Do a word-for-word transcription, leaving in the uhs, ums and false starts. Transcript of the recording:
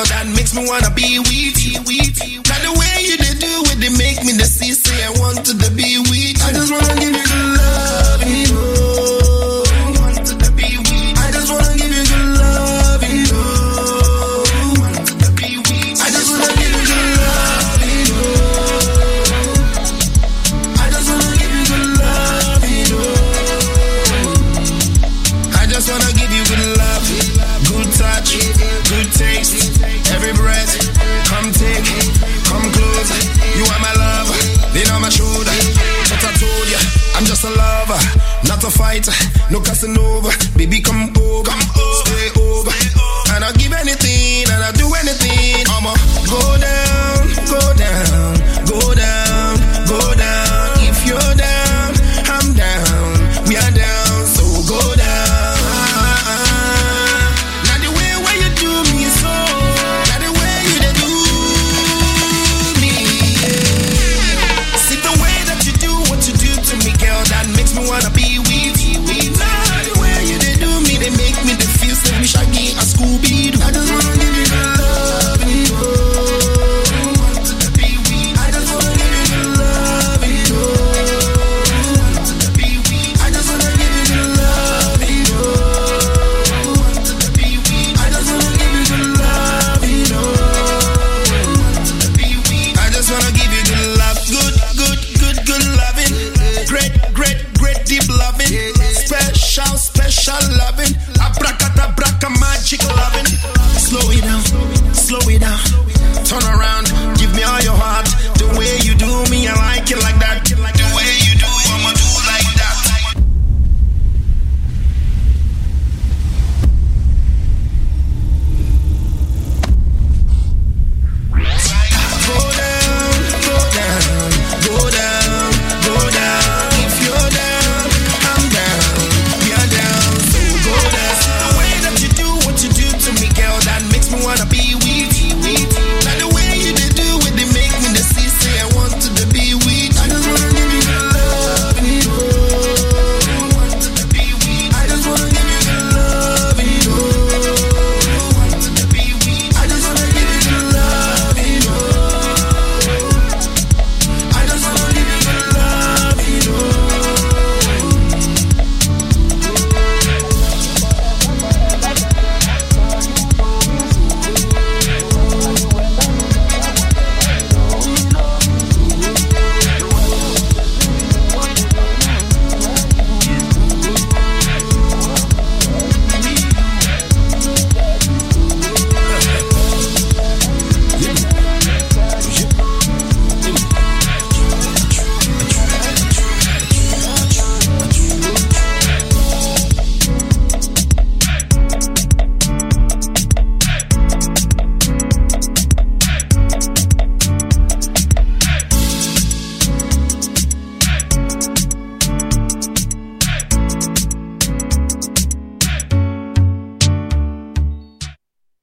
girl that makes me wanna be with you. Now the way you they do it, they make me the see, say I want to be with you. I just wanna give you good love, you know. I want to be with you. I just wanna give you good love, you know. I want to be with you. I just wanna give you good love, you know. I just wanna give you good love, you know. I just wanna give you good love, good touch, good taste, every breath. Come take, come close. You are my lover, lean on my shoulder. But I told ya, I'm just a lover, not a fighter, no Casanova. Baby, come over, come over, stay over, and I'll give anything, and I'll do anything. I'ma go there.